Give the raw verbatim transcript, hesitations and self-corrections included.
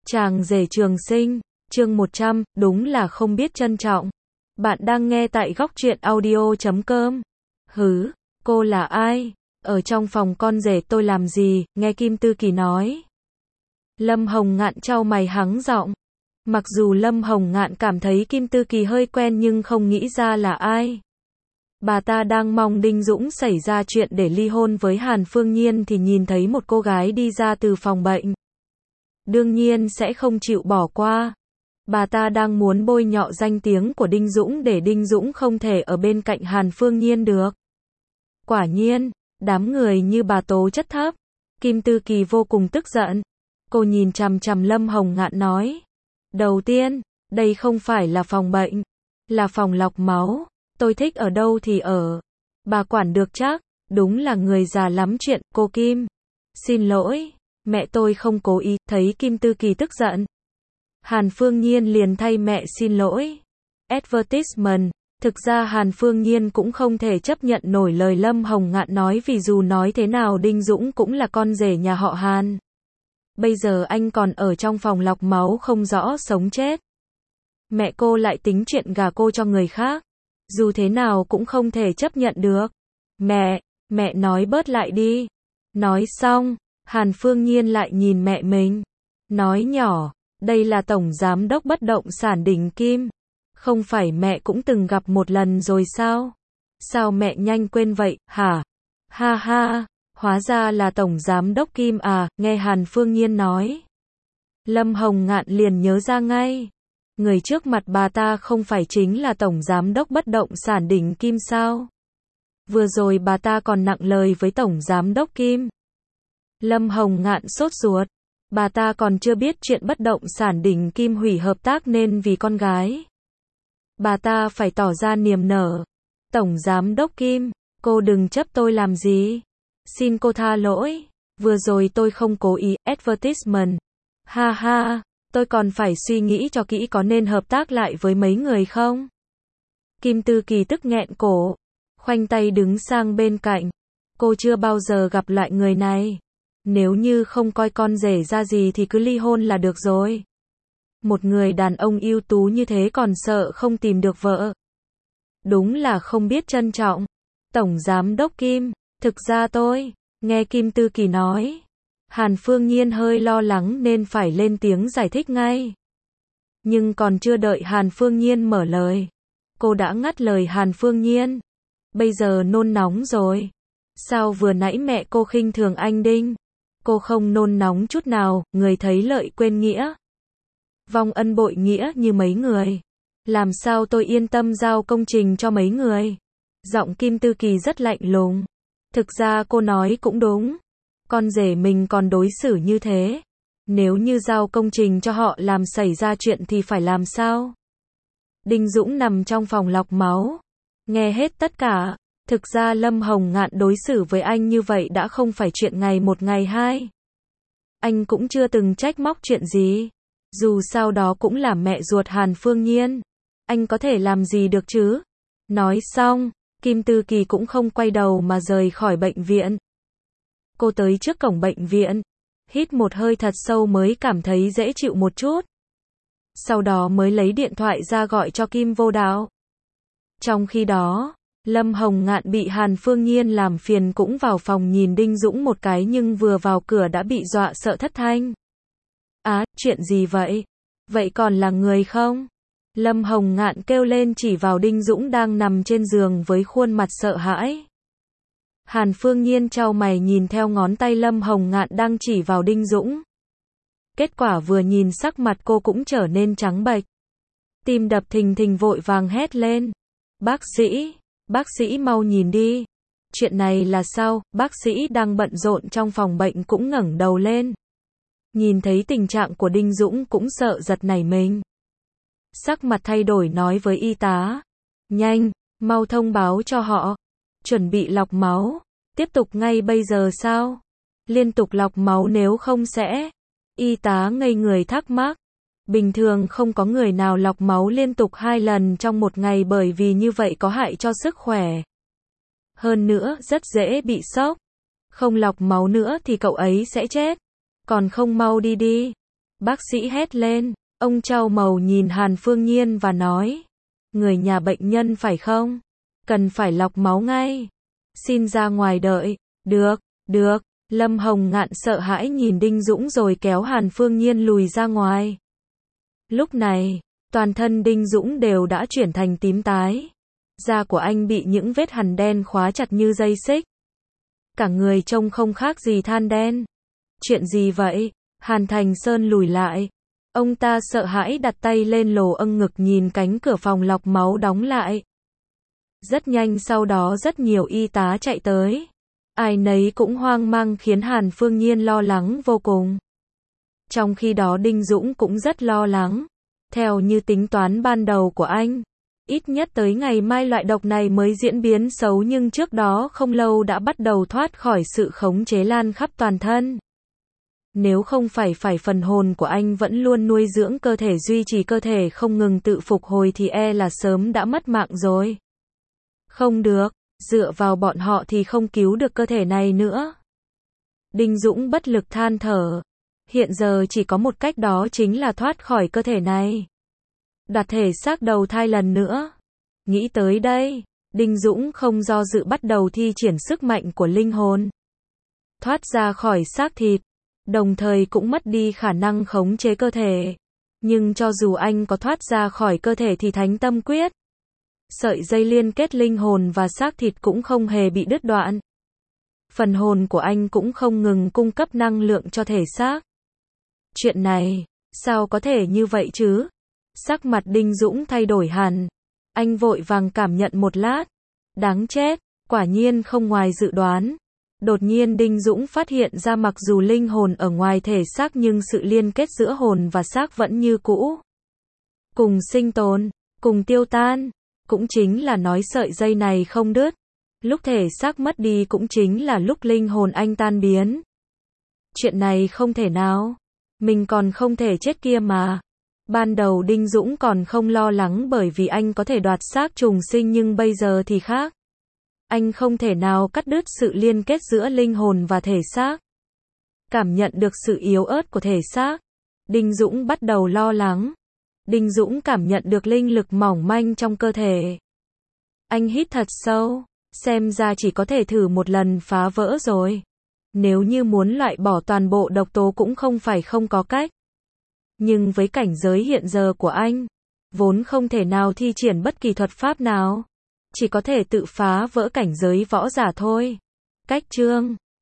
Chàng rể trường sinh, chương một trăm, đúng là không biết trân trọng. Bạn đang nghe tại góc truyện audio chấm com. Hứ, cô là ai? Ở trong phòng con rể tôi làm gì? Nghe Kim Tư Kỳ nói. Lâm Hồng Ngạn chau mày hắng giọng. Mặc dù Lâm Hồng Ngạn cảm thấy Kim Tư Kỳ hơi quen nhưng không nghĩ ra là ai. Bà ta đang mong Đinh Dũng xảy ra chuyện để ly hôn với Hàn Phương Nhiên thì nhìn thấy một cô gái đi ra từ phòng bệnh. Đương nhiên sẽ không chịu bỏ qua. Bà ta đang muốn bôi nhọ danh tiếng của Đinh Dũng để Đinh Dũng không thể ở bên cạnh Hàn Phương Nhiên được. Quả nhiên, đám người như bà tố chất thấp. Kim Tư Kỳ vô cùng tức giận. Cô nhìn chằm chằm Lâm Hồng Ngạn nói. Đầu tiên, đây không phải là phòng bệnh, là phòng lọc máu. Tôi thích ở đâu thì ở. Bà quản được chắc, đúng là người già lắm chuyện, cô Kim. Xin lỗi, mẹ tôi không cố ý, thấy Kim Tư Kỳ tức giận. Hàn Phương Nhiên liền thay mẹ xin lỗi. Advertisement, thực ra Hàn Phương Nhiên cũng không thể chấp nhận nổi lời Lâm Hồng Ngạn nói vì dù nói thế nào Đinh Dũng cũng là con rể nhà họ Hàn. Bây giờ anh còn ở trong phòng lọc máu không rõ sống chết. Mẹ cô lại tính chuyện gả cô cho người khác. Dù thế nào cũng không thể chấp nhận được. Mẹ, mẹ nói bớt lại đi. Nói xong, Hàn Phương Nhiên lại nhìn mẹ mình. Nói nhỏ, đây là tổng giám đốc bất động sản Đỉnh Kim. Không phải mẹ cũng từng gặp một lần rồi sao? Sao mẹ nhanh quên vậy, hả? Ha ha, hóa ra là tổng giám đốc Kim à, nghe Hàn Phương Nhiên nói. Lâm Hồng Ngạn liền nhớ ra ngay. Người trước mặt bà ta không phải chính là tổng giám đốc bất động sản Đỉnh Kim sao? Vừa rồi bà ta còn nặng lời với tổng giám đốc Kim. Lâm Hồng Ngạn sốt ruột. Bà ta còn chưa biết chuyện bất động sản Đỉnh Kim hủy hợp tác nên vì con gái. Bà ta phải tỏ ra niềm nở. Tổng giám đốc Kim, cô đừng chấp tôi làm gì. Xin cô tha lỗi. Vừa rồi tôi không cố ý, advertisement. Ha ha. Tôi còn phải suy nghĩ cho kỹ có nên hợp tác lại với mấy người không? Kim Tư Kỳ tức nghẹn cổ, khoanh tay đứng sang bên cạnh. Cô chưa bao giờ gặp loại người này. Nếu như không coi con rể ra gì thì cứ ly hôn là được rồi. Một người đàn ông ưu tú như thế còn sợ không tìm được vợ. Đúng là không biết trân trọng. Tổng giám đốc Kim, thực ra tôi, nghe Kim Tư Kỳ nói. Hàn Phương Nhiên hơi lo lắng nên phải lên tiếng giải thích ngay. Nhưng còn chưa đợi Hàn Phương Nhiên mở lời. Cô đã ngắt lời Hàn Phương Nhiên. Bây giờ nôn nóng rồi. Sao vừa nãy mẹ cô khinh thường anh Đinh? Cô không nôn nóng chút nào, người thấy lợi quên nghĩa. Vong ân bội nghĩa như mấy người. Làm sao tôi yên tâm giao công trình cho mấy người? Giọng Kim Tư Kỳ rất lạnh lùng. Thực ra cô nói cũng đúng. Con rể mình còn đối xử như thế. Nếu như giao công trình cho họ làm xảy ra chuyện thì phải làm sao? Đinh Dũng nằm trong phòng lọc máu. Nghe hết tất cả. Thực ra Lâm Hồng Ngạn đối xử với anh như vậy đã không phải chuyện ngày một ngày hai. Anh cũng chưa từng trách móc chuyện gì. Dù sao đó cũng là mẹ ruột Hàn Phương Nhiên. Anh có thể làm gì được chứ? Nói xong, Kim Tư Kỳ cũng không quay đầu mà rời khỏi bệnh viện. Cô tới trước cổng bệnh viện, hít một hơi thật sâu mới cảm thấy dễ chịu một chút. Sau đó mới lấy điện thoại ra gọi cho Kim Vô Đạo. Trong khi đó, Lâm Hồng Ngạn bị Hàn Phương Nhiên làm phiền cũng vào phòng nhìn Đinh Dũng một cái nhưng vừa vào cửa đã bị dọa sợ thất thanh. Á, chuyện gì vậy? Vậy còn là người không? Lâm Hồng Ngạn kêu lên chỉ vào Đinh Dũng đang nằm trên giường với khuôn mặt sợ hãi. Hàn Phương Nhiên chau mày nhìn theo ngón tay Lâm Hồng Ngạn đang chỉ vào Đinh Dũng. Kết quả vừa nhìn sắc mặt cô cũng trở nên trắng bệch. Tim đập thình thình vội vàng hét lên. Bác sĩ, bác sĩ mau nhìn đi. Chuyện này là sao? Bác sĩ đang bận rộn trong phòng bệnh cũng ngẩng đầu lên. Nhìn thấy tình trạng của Đinh Dũng cũng sợ giật nảy mình. Sắc mặt thay đổi nói với y tá. Nhanh, mau thông báo cho họ. Chuẩn bị lọc máu. Tiếp tục ngay bây giờ sao? Liên tục lọc máu nếu không sẽ. Y tá ngây người thắc mắc. Bình thường không có người nào lọc máu liên tục hai lần trong một ngày bởi vì như vậy có hại cho sức khỏe. Hơn nữa rất dễ bị sốc. Không lọc máu nữa thì cậu ấy sẽ chết. Còn không mau đi đi. Bác sĩ hét lên, ông trao màu nhìn Hàn Phương Nhiên và nói, người nhà bệnh nhân phải không? Cần phải lọc máu ngay. Xin ra ngoài đợi. Được, được. Lâm Hồng Ngạn sợ hãi nhìn Đinh Dũng rồi kéo Hàn Phương Nhiên lùi ra ngoài. Lúc này, toàn thân Đinh Dũng đều đã chuyển thành tím tái. Da của anh bị những vết hằn đen khóa chặt như dây xích. Cả người trông không khác gì than đen. Chuyện gì vậy? Hàn Thành Sơn lùi lại. Ông ta sợ hãi đặt tay lên lồ âng ngực nhìn cánh cửa phòng lọc máu đóng lại. Rất nhanh sau đó rất nhiều y tá chạy tới. Ai nấy cũng hoang mang khiến Hàn Phương Nhiên lo lắng vô cùng. Trong khi đó Đinh Dũng cũng rất lo lắng. Theo như tính toán ban đầu của anh, ít nhất tới ngày mai loại độc này mới diễn biến xấu nhưng trước đó không lâu đã bắt đầu thoát khỏi sự khống chế lan khắp toàn thân. Nếu không phải phải phần hồn của anh vẫn luôn nuôi dưỡng cơ thể duy trì cơ thể không ngừng tự phục hồi thì e là sớm đã mất mạng rồi. Không được, dựa vào bọn họ thì không cứu được cơ thể này nữa. Đinh Dũng bất lực than thở. Hiện giờ chỉ có một cách đó chính là thoát khỏi cơ thể này. Đoạt thể xác đầu thai lần nữa. Nghĩ tới đây, Đinh Dũng không do dự bắt đầu thi triển sức mạnh của linh hồn. Thoát ra khỏi xác thịt, đồng thời cũng mất đi khả năng khống chế cơ thể. Nhưng cho dù anh có thoát ra khỏi cơ thể thì Thánh Tâm Quyết, sợi dây liên kết linh hồn và xác thịt cũng không hề bị đứt đoạn. Phần hồn của anh cũng không ngừng cung cấp năng lượng cho thể xác. Chuyện này, sao có thể như vậy chứ? Sắc mặt Đinh Dũng thay đổi hẳn. Anh vội vàng cảm nhận một lát. Đáng chết, quả nhiên không ngoài dự đoán. Đột nhiên Đinh Dũng phát hiện ra mặc dù linh hồn ở ngoài thể xác nhưng sự liên kết giữa hồn và xác vẫn như cũ. Cùng sinh tồn, cùng tiêu tan. Cũng chính là nói sợi dây này không đứt. Lúc thể xác mất đi cũng chính là lúc linh hồn anh tan biến. Chuyện này không thể nào. Mình còn không thể chết kia mà. Ban đầu Đinh Dũng còn không lo lắng bởi vì anh có thể đoạt xác trùng sinh nhưng bây giờ thì khác. Anh không thể nào cắt đứt sự liên kết giữa linh hồn và thể xác. Cảm nhận được sự yếu ớt của thể xác, Đinh Dũng bắt đầu lo lắng. Đinh Dũng cảm nhận được linh lực mỏng manh trong cơ thể. Anh hít thật sâu, xem ra chỉ có thể thử một lần phá vỡ rồi. Nếu như muốn loại bỏ toàn bộ độc tố cũng không phải không có cách. Nhưng với cảnh giới hiện giờ của anh, vốn không thể nào thi triển bất kỳ thuật pháp nào. Chỉ có thể tự phá vỡ cảnh giới võ giả thôi. Cách chương